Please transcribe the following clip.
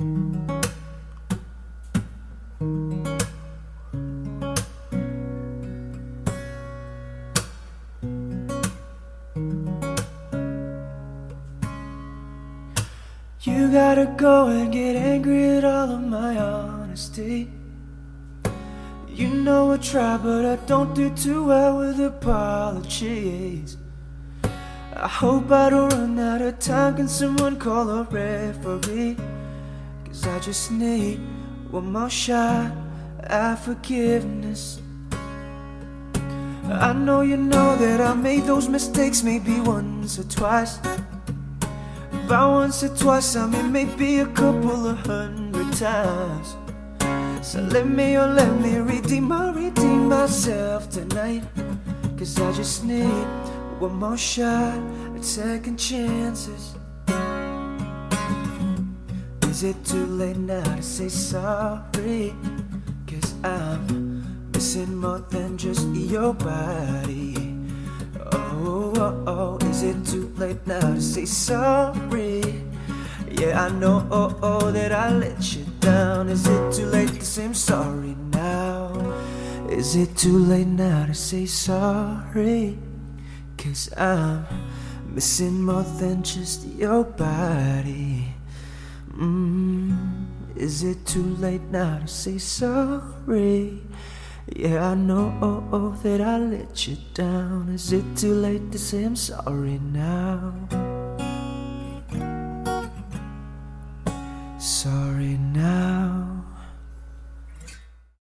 You gotta go and get angry at all of my honesty. You know I try, but I don't do too well with apologies. I hope I don't run out of time. Can someone call a referee? 'Cause I just need one more shot at forgiveness. I know you know that I made those mistakes maybe once or twice. By once or twice, I mean maybe a couple of 100 times. So let me redeem myself tonight. 'Cause I just need one more shot at second chances. Is it too late now to say sorry? 'Cause I'm missing more than just your body. Oh, is it too late now to say sorry? Yeah, I know that I let you down. Is it too late to say I'm sorry now? Is it too late now to say sorry? 'Cause I'm missing more than just your body. Is it too late now to say sorry? Yeah, I know that I let you down. Is it too late to say I'm sorry now? Sorry now.